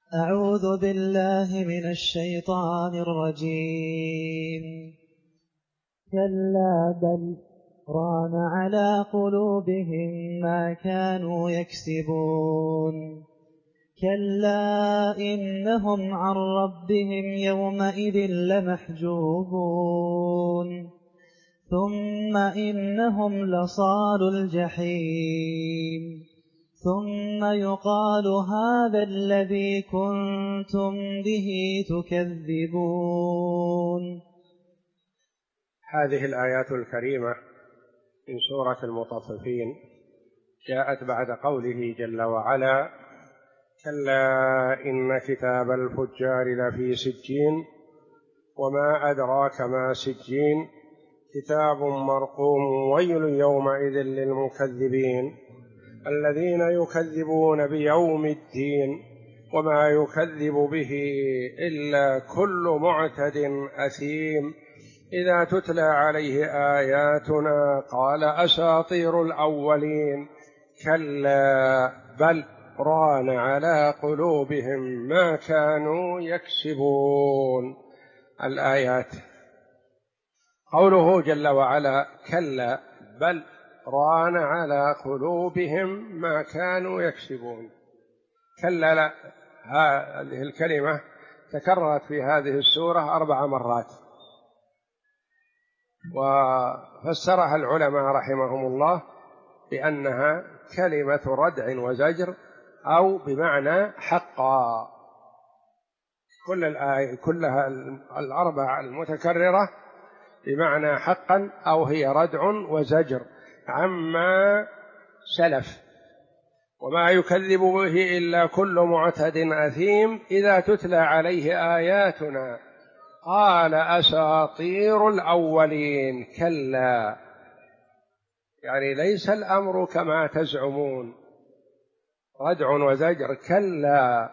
أعوذ بالله من الشيطان الرجيم. كلا بل ران على قلوبهم ما كانوا يكسبون. كلا إنهم عن ربهم يومئذ لمحجوبون ثم إنهم لصالو الجحيم ثم يقال هذا الذي كنتم به تكذبون. هذه الآيات الكريمة من سورة المطففين جاءت بعد قوله جل وعلا: كلا إن كتاب الفجار لفي سجين وما أدراك ما سجين كتاب مرقوم ويل يومئذ للمكذبين الذين يكذبون بيوم الدين وما يكذب به إلا كل معتد أثيم إذا تتلى عليه آياتنا قال أساطير الأولين كلا بل ران على قلوبهم ما كانوا يكسبون. الآيات. قوله جل وعلا كلا بل ران على قلوبهم ما كانوا يكسبون. كلا لا، هذه الكلمة تكررت في هذه السورة 4 مرات، وفسرها العلماء رحمهم الله بأنها كلمة ردع وزجر أو بمعنى حقا. كل الآية كلها 4 المتكررة بمعنى حقا أو هي ردع وزجر عما سلف. وما يكذب به إلا كل معتد أثيم إذا تتلى عليه آياتنا قال أساطير الأولين. كلا يعني ليس الأمر كما تزعمون، ردع وزجر. كلا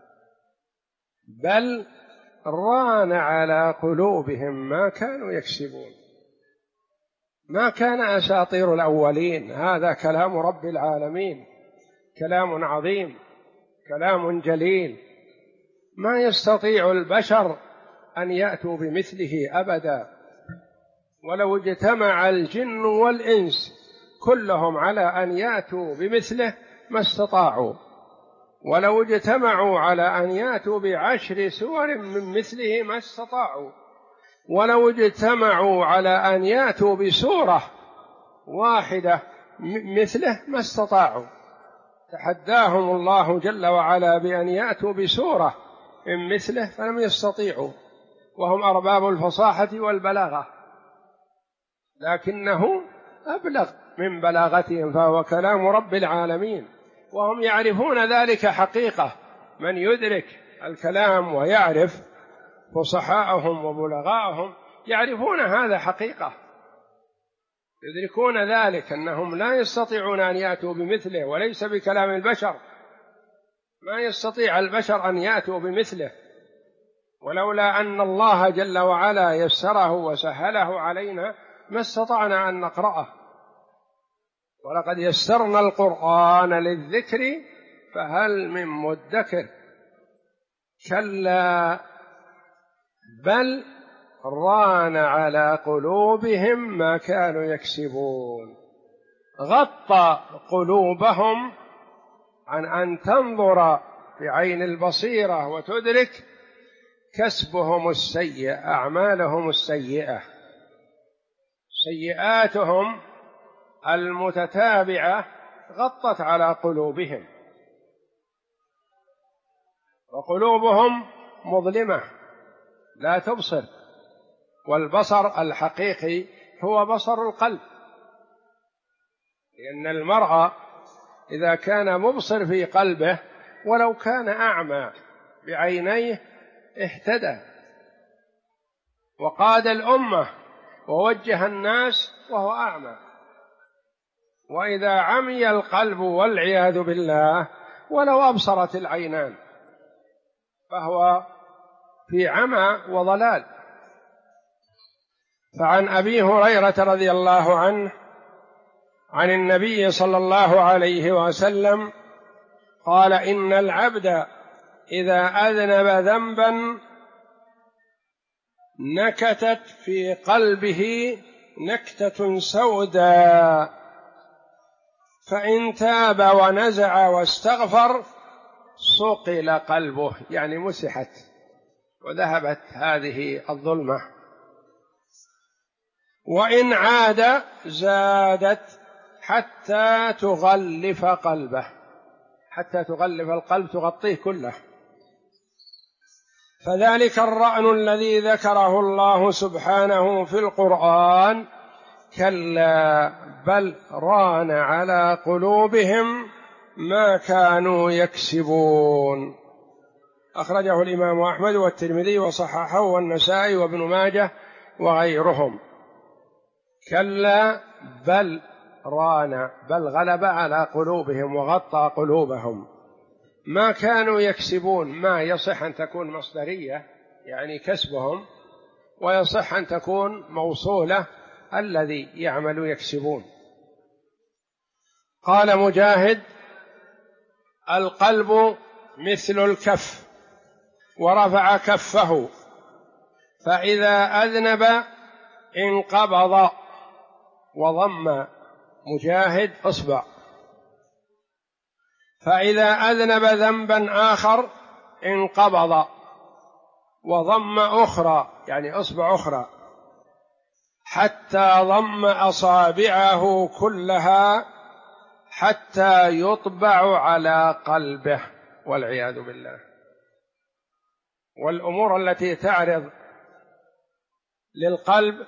بل ران على قلوبهم ما كانوا يكسبون. ما كان أساطير الأولين، هذا كلام رب العالمين، كلام عظيم، كلام جليل، ما يستطيع البشر أن يأتوا بمثله أبدا، ولو اجتمع الجن والإنس كلهم على أن يأتوا بمثله ما استطاعوا، ولو اجتمعوا على أن يأتوا ب10 سور من مثله ما استطاعوا، ولو اجتمعوا على أن يأتوا بسورة واحدة مثله ما استطاعوا. تحداهم الله جل وعلا بأن يأتوا بسورة من مثله فلم يستطيعوا، وهم أرباب الفصاحة والبلاغة، لكنه أبلغ من بلاغتهم، فهو كلام رب العالمين، وهم يعرفون ذلك حقيقة. من يدرك الكلام ويعرف فصحاءهم وبلغاءهم يعرفون هذا حقيقة، يدركون ذلك أنهم لا يستطيعون أن يأتوا بمثله، وليس بكلام البشر، ما يستطيع البشر أن يأتوا بمثله، ولولا أن الله جل وعلا يسره وسهله علينا ما استطعنا أن نقرأه. ولقد يسرنا القرآن للذكر فهل من مدكر. كلا بل ران على قلوبهم ما كانوا يكسبون. غطى قلوبهم عن أن تنظر بعين البصيرة وتدرك كسبهم السيء، أعمالهم السيئة، سيئاتهم المتتابعة غطت على قلوبهم، وقلوبهم مظلمة لا تبصر، والبصر الحقيقي هو بصر القلب، لأن المرء إذا كان مبصر في قلبه ولو كان أعمى بعينيه اهتدى وقاد الأمة ووجه الناس وهو أعمى. وإذا عمي القلب والعياذ بالله ولو أبصرت العينان فهو في عمى وضلال. فعن أبي هريرة رضي الله عنه عن النبي صلى الله عليه وسلم قال: إن العبد إذا أذنب ذنبا نكتت في قلبه نكتة سوداء، فإن تاب ونزع واستغفر صقل قلبه، يعني مسحت وذهبت هذه الظلمة، وإن عاد زادت حتى تغلف قلبه، حتى تغلف القلب، تغطيه كله. فذلك الرأن الذي ذكره الله سبحانه في القرآن كلا بل ران على قلوبهم ما كانوا يكسبون. أخرجه الإمام أحمد والترمذي وصححه والنسائي وابن ماجه وغيرهم. كلا بل ران، بل غلب على قلوبهم وغطى قلوبهم ما كانوا يكسبون. ما يصح أن تكون مصدرية يعني كسبهم، ويصح أن تكون موصولة الذي يعمل يكسبون. قال مجاهد: القلب مثل الكف، ورفع كفه فإذا أذنب انقبض، وضم مجاهد إصبع، فإذا أذنب ذنبا آخر انقبض، وضم أخرى يعني إصبع أخرى، حتى ضم أصابعه كلها حتى يطبع على قلبه، والعياذ بالله. والأمور التي تعرض للقلب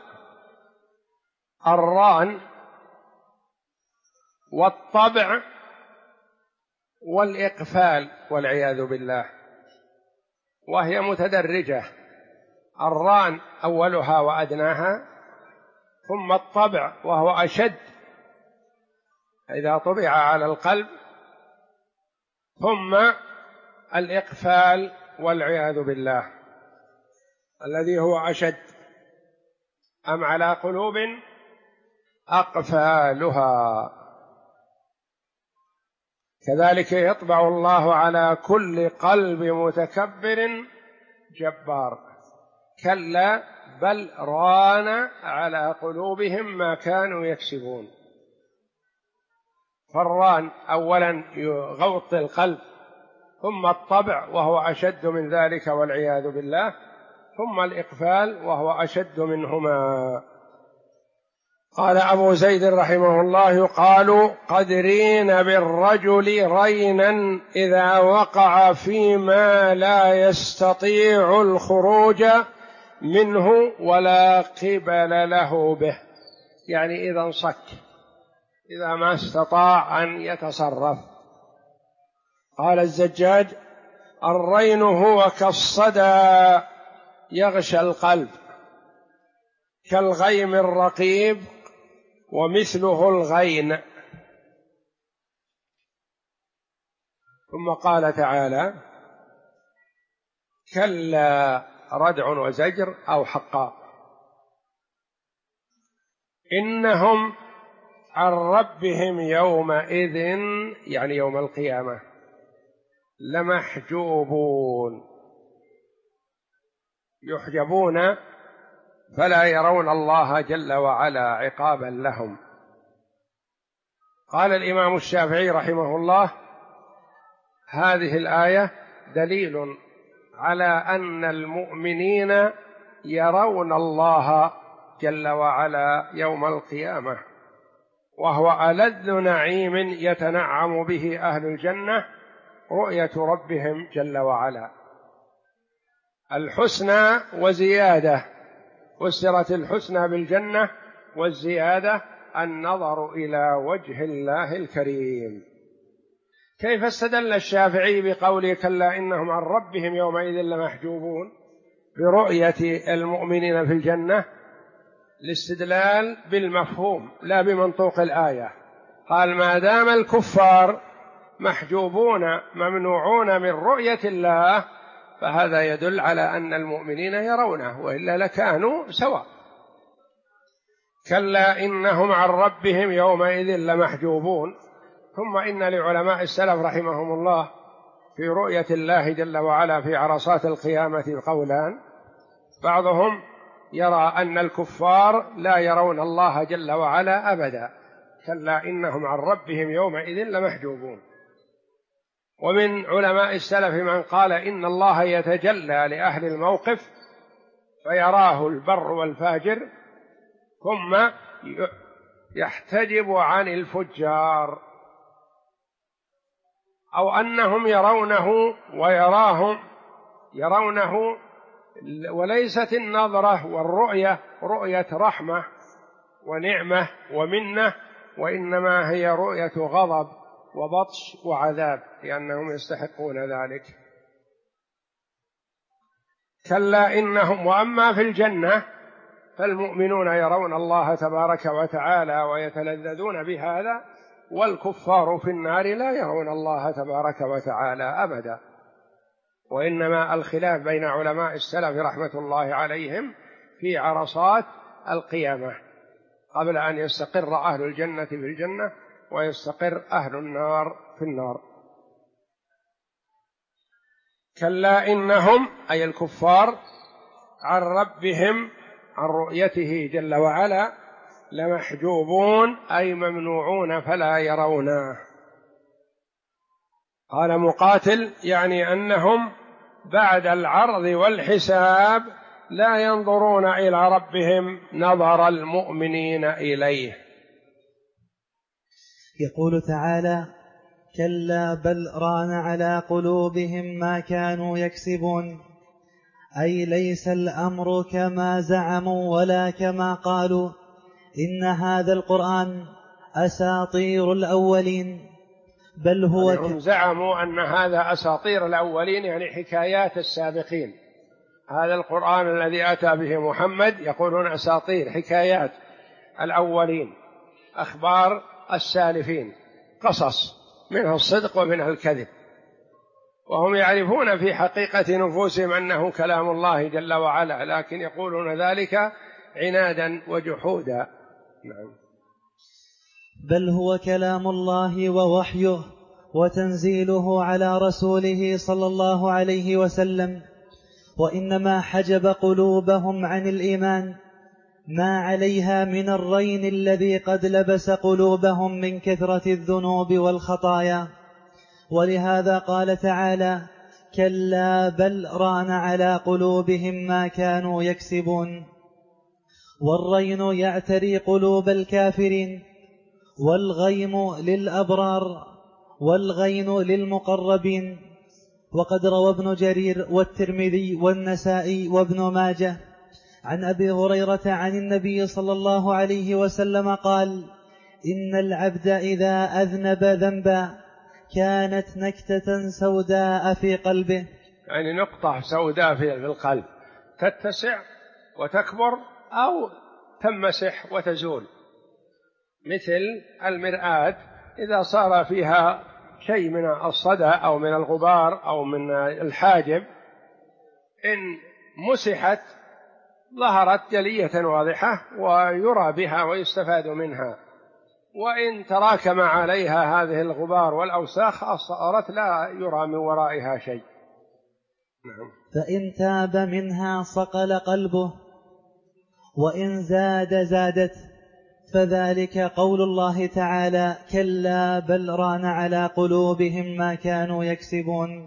الران والطبع والإقفال، والعياذ بالله، وهي متدرجة. الران أولها وأدناها، ثم الطبع وهو أشد إذا طبع على القلب، ثم الإقفال والعياذ بالله الذي هو أشد. أم على قلوب أقفالها. كذلك يطبع الله على كل قلب متكبر جبار. كلا بل ران على قلوبهم ما كانوا يكسبون. فالران أولا يغطي القلب، ثم الطبع وهو أشد من ذلك والعياذ بالله، ثم الإقفال وهو أشد منهما. قال أبو زيد رحمه الله: يقال قد رين بالرجل رينا إذا وقع فيما لا يستطيع الخروج منه ولا قبل له به، يعني إذا انصك، إذا ما استطاع أن يتصرف. قال الزجاج: الرين هو كالصدى يغشى القلب، كالغيم الرقيب، ومثله الغين. ثم قال تعالى: كلا ردع وزجر أو حقا، إنهم عن ربهم يومئذ يعني يوم القيامة لمحجوبون، يحجبون فلا يرون الله جل وعلا عقابا لهم. قال الإمام الشافعي رحمه الله: هذه الآية دليل على أن المؤمنين يرون الله جل وعلا يوم القيامة، وهو ألذ نعيم يتنعم به أهل الجنة رؤية ربهم جل وعلا. الحسنى وزيادة، فسرت الحسنى بالجنة، والزيادة النظر إلى وجه الله الكريم. كيف استدل الشافعي بقوله كلا إنهم عن ربهم يومئذ لمحجوبون برؤية المؤمنين في الجنة؟ الاستدلال بالمفهوم لا بمنطوق الآية. قال: ما دام الكفار محجوبون ممنوعون من رؤية الله، فهذا يدل على أن المؤمنين يرونه، وإلا لكانوا سواء. كلا إنهم عن ربهم يومئذ لمحجوبون. ثم إن لعلماء السلف رحمهم الله في رؤية الله جل وعلا في عرصات القيامة قولان: بعضهم يرى أن الكفار لا يرون الله جل وعلا أبدا، كلا إنهم عن ربهم يومئذ لمحجوبون. ومن علماء السلف من قال إن الله يتجلى لأهل الموقف فيراه البر والفاجر ثم يحتجب عن الفجار، أو أنهم يرونه وليست النظرة والرؤية رؤية رحمة ونعمة ومنة، وإنما هي رؤية غضب وبطش وعذاب، لأنهم يستحقون ذلك. كلا إنهم. وأما في الجنة فالمؤمنون يرون الله تبارك وتعالى ويتلذذون بهذا، والكفار في النار لا يرون الله تبارك وتعالى أبدا. وإنما الخلاف بين علماء السلف رحمة الله عليهم في عرصات القيامة قبل أن يستقر أهل الجنة في الجنة ويستقر أهل النار في النار. كلا إنهم أي الكفار عن ربهم عن رؤيته جل وعلا لمحجوبون أي ممنوعون فلا يرونه. قال مقاتل يعني أنهم بعد العرض والحساب لا ينظرون إلى ربهم نظر المؤمنين إليه. يقول تعالى: كلا بل ران على قلوبهم ما كانوا يكسبون، أي ليس الأمر كما زعموا ولا كما قالوا إن هذا القرآن أساطير الأولين، بل هو يعني هم زعموا أن هذا أساطير الأولين، يعني حكايات السابقين. هذا القرآن الذي أتى به محمد يقولون أساطير، حكايات الأولين، أخبار السالفين، قصص منها الصدق ومنها الكذب، وهم يعرفون في حقيقة نفوسهم أنه كلام الله جل وعلا، لكن يقولون ذلك عنادا وجحودا. نعم. بل هو كلام الله ووحيه وتنزيله على رسوله صلى الله عليه وسلم، وإنما حجب قلوبهم عن الإيمان ما عليها من الرين الذي قد لبس قلوبهم من كثرة الذنوب والخطايا. ولهذا قال تعالى: كلا بل ران على قلوبهم ما كانوا يكسبون. والرين يعتري قلوب الكافرين، والغيم للأبرار، والغين للمقربين. وقد روى ابن جرير والترمذي والنسائي وابن ماجه عن أبي هريرة عن النبي صلى الله عليه وسلم قال: إن العبد إذا أذنب ذنبا كانت نكتة سوداء في قلبه، يعني نقطة سوداء في القلب تتسع وتكبر أو تمسح وتزول، مثل المرآة إذا صار فيها شيء من الصدى أو من الغبار أو من الحاجب، إن مسحت ظهرت جلية واضحة ويرى بها ويستفاد منها، وإن تراكم عليها هذه الغبار والأوساخ صارت لا يرى من ورائها شيء. نعم. فإن تاب منها صقل قلبه، وإن زادت، فذلك قول الله تعالى: كلا بل ران على قلوبهم ما كانوا يكسبون.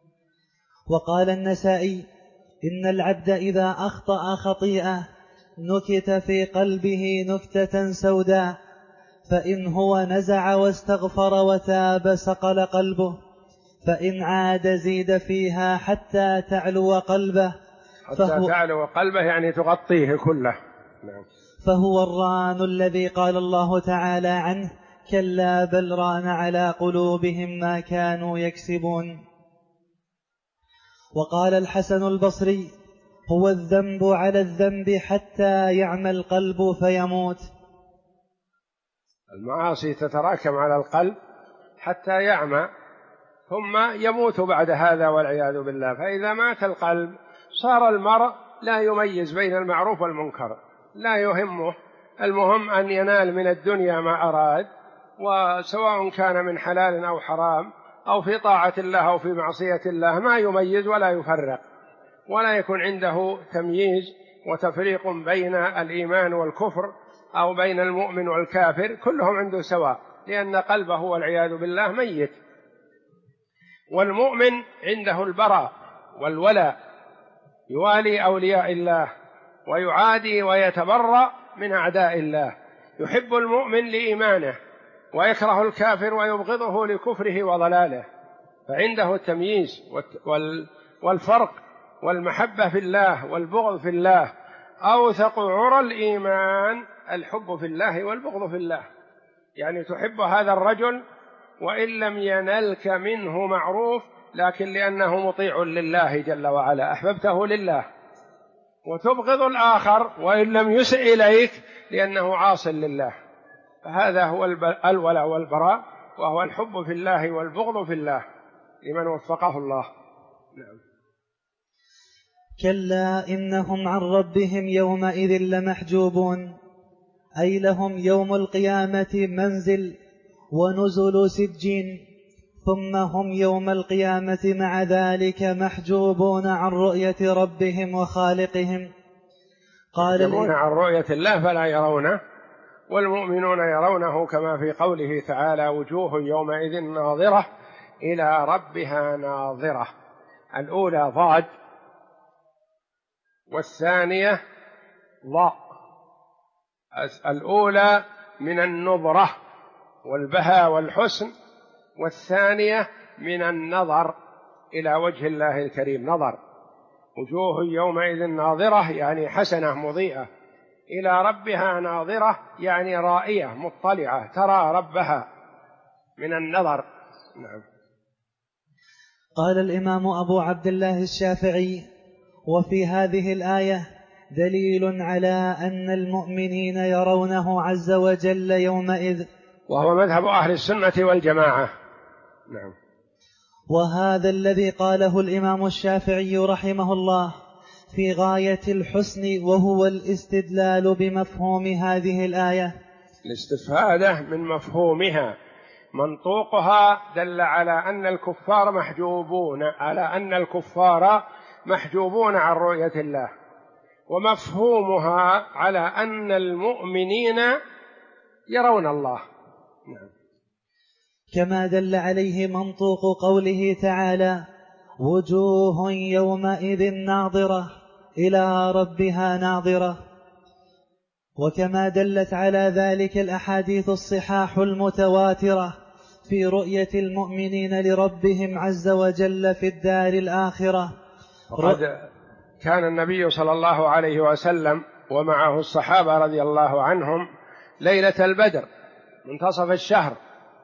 وقال النسائي: إن العبد إذا أخطأ خطيئة نكت في قلبه نكتة سوداء، فإن هو نزع واستغفر وتاب صقل قلبه، فإن عاد زيد فيها حتى تعلو قلبه، تعلو قلبه يعني تغطيه كله. نعم. فهو الران الذي قال الله تعالى عنه: كلا بل ران على قلوبهم ما كانوا يكسبون. وقال الحسن البصري: هو الذنب على الذنب حتى يعمى القلب فيموت. المعاصي تتراكم على القلب حتى يعمى ثم يموت بعد هذا والعياذ بالله. فإذا مات القلب صار المرء لا يميز بين المعروف والمنكر، لا يهمه، المهم أن ينال من الدنيا ما أراد، وسواء كان من حلال أو حرام أو في طاعة الله أو في معصية الله، ما يميز ولا يفرق، ولا يكون عنده تمييز وتفريق بين الإيمان والكفر أو بين المؤمن والكافر، كلهم عنده سواء، لأن قلبه والعياذ بالله ميت. والمؤمن عنده البراء والولاء، يوالي أولياء الله ويعادي ويتبرأ من أعداء الله، يحب المؤمن لإيمانه ويكره الكافر ويبغضه لكفره وضلاله، فعنده التمييز والفرق والمحبة في الله والبغض في الله. أوثق عرى الإيمان الحب في الله والبغض في الله، يعني تحب هذا الرجل وإن لم ينلك منه معروف، لكن لأنه مطيع لله جل وعلا أحببته لله، وتبغض الآخر وإن لم يسئ إليك لأنه عاص لله. فهذا هو الولاء والبراء، وهو الحب في الله والبغض في الله لمن وفقه الله. نعم. كلا إنهم عن ربهم يومئذ لمحجوبون، أي لهم يوم القيامة منزل ونزل سجين، ثم هم يوم القيامة مع ذلك محجوبون عن رؤية ربهم وخالقهم. محجوبون عن رؤية الله فلا يرونه، والمؤمنون يرونه، كما في قوله تعالى: وجوه يومئذ ناظرة إلى ربها ناظرة. الأولى ضاد والثانية ضاء. الأولى من النظرة والبهاء والحسن، والثانية من النظر إلى وجه الله الكريم. نظر، وجوه يومئذ ناظرة يعني حسنة مضيئة، إلى ربها ناظرة يعني رائية مطلعة ترى ربها من النظر. نعم. قال الإمام أبو عبد الله الشافعي: وفي هذه الآية دليل على أن المؤمنين يرونه عز وجل يومئذ، وهو مذهب أهل السنة والجماعة. نعم. وهذا الذي قاله الإمام الشافعي رحمه الله في غاية الحسن، وهو الاستدلال بمفهوم هذه الآية، الاستفادة من مفهومها. منطوقها دل على أن الكفار محجوبون عن رؤية الله، ومفهومها على أن المؤمنين يرون الله. نعم. كما دل عليه منطوق قوله تعالى: وجوه يومئذ ناظرة إلى ربها ناظرة. وكما دلت على ذلك الأحاديث الصحاح المتواترة في رؤية المؤمنين لربهم عز وجل في الدار الآخرة. وقد كان النبي صلى الله عليه وسلم ومعه الصحابة رضي الله عنهم ليلة البدر منتصف الشهر،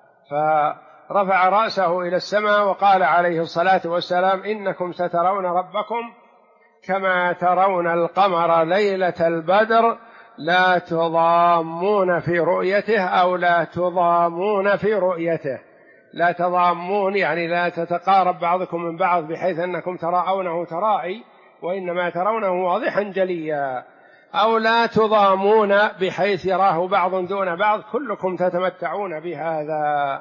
فرفع رأسه إلى السماء وقال عليه الصلاة والسلام: إنكم سترون ربكم كما ترون القمر ليلة البدر لا تضامون في رؤيته، أو لا تضامون في رؤيته. لا تضامون يعني لا تتقارب بعضكم من بعض بحيث أنكم تراونه ترائي، وإنما ترونه واضحا جليا. أو لا تضامون بحيث يراه بعض دون بعض، كلكم تتمتعون بهذا.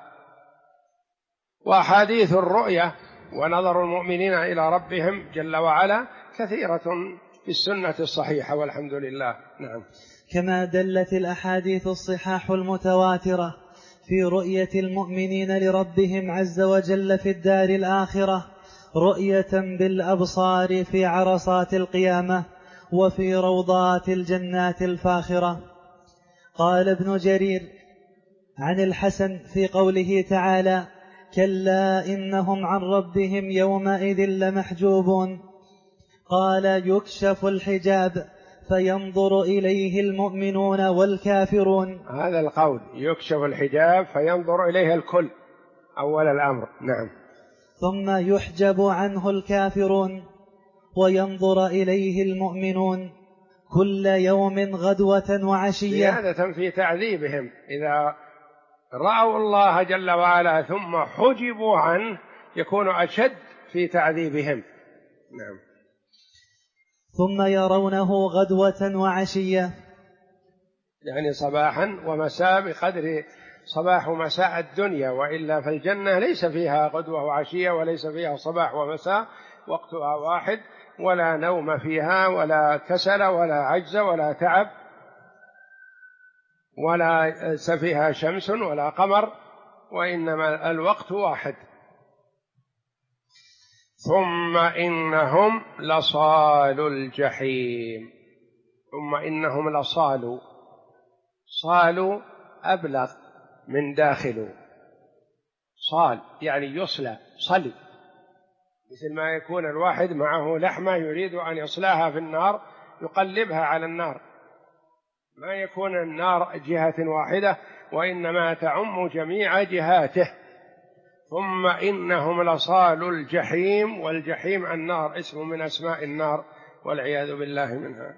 وأحاديث الرؤية ونظر المؤمنين إلى ربهم جل وعلا كثيرة في السنة الصحيحة والحمد لله. نعم. كما دلت الأحاديث الصحاح المتواترة في رؤية المؤمنين لربهم عز وجل في الدار الآخرة رؤية بالأبصار في عرصات القيامة وفي روضات الجنات الفاخرة. قال ابن جرير عن الحسن في قوله تعالى: كلا إنهم عن ربهم يومئذ لمحجوبون، قال: يكشف الحجاب فينظر إليه المؤمنون والكافرون. هذا القول يكشف الحجاب فينظر إليه الكل أول الأمر. نعم. ثم يحجب عنه الكافرون وينظر إليه المؤمنون كل يوم غدوة وعشية، زيادة في تعذيبهم. إذا رأوا الله جل وعلا ثم حجبوا عنه يكون أشد في تعذيبهم. نعم. ثم يرونه غدوة وعشية، يعني صباحا ومساء بقدر صباح ومساء الدنيا، وإلا فالجنة ليس فيها غدوة وعشية، وليس فيها صباح ومساء، وقتها واحد، ولا نوم فيها ولا كسل ولا عجز ولا تعب، ولا فيها شمس ولا قمر، وإنما الوقت واحد. ثم إنهم لصالوا الجحيم. ثم إنهم لصالوا، صالوا أبلغ من داخلوا، صال يعني يصلى، صلي، مثل ما يكون الواحد معه لحمة يريد أن يصلاها في النار يقلبها على النار، ما يكون النار جهة واحدة، وإنما تعم جميع جهاته. ثم إنهم لصالوا الجحيم، والجحيم النار، اسم من أسماء النار والعياذ بالله منها.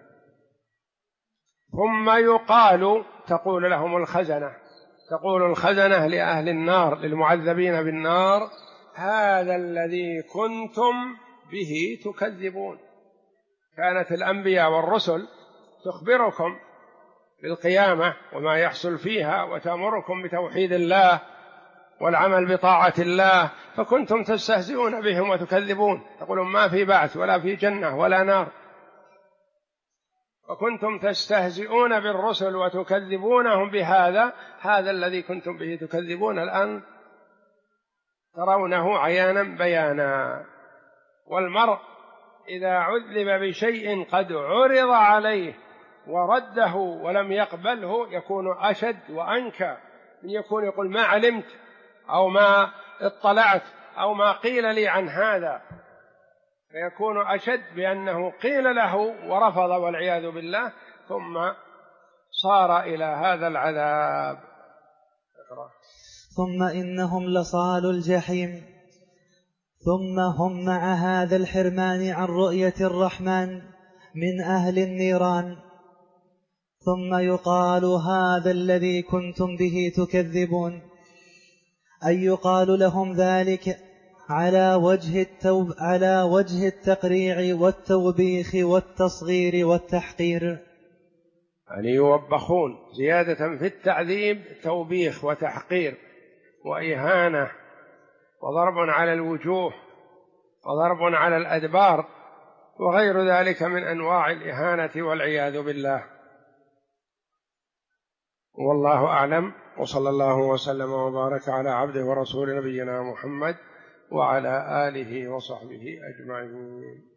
ثم يقال، تقول لهم الخزنة، تقول الخزنة لأهل النار للمعذبين بالنار: هذا الذي كنتم به تكذبون. كانت الأنبياء والرسل تخبركم بالقيامة وما يحصل فيها، وتأمركم بتوحيد الله والعمل بطاعة الله، فكنتم تستهزئون بهم وتكذبون، تقولون ما في بعث ولا في جنة ولا نار، وكنتم تستهزئون بالرسل وتكذبونهم بهذا. هذا الذي كنتم به تكذبون الآن ترونه عيانا بيانا. والمرء إذا عذب بشيء قد عرض عليه ورده ولم يقبله يكون أشد وأنكى من يكون يقول ما علمت أو ما اطلعت أو ما قيل لي عن هذا، فيكون أشد بأنه قيل له ورفض والعياذ بالله، ثم صار إلى هذا العذاب. ثم إنهم لصالوا الجحيم. ثم هم مع هذا الحرمان عن رؤية الرحمن من أهل النيران. ثم يقال: هذا الذي كنتم به تكذبون، أي يقال لهم ذلك على وجه التقريع والتوبيخ والتصغير والتحقير، يعني يوبخون زيادة في التعذيب، توبيخ وتحقير وإهانة وضرب على الوجوه وضرب على الأدبار وغير ذلك من أنواع الإهانة والعياذ بالله. والله أعلم، وصلى الله وسلم وبارك على عبده ورسول نبينا محمد وعلى آله وصحبه أجمعين.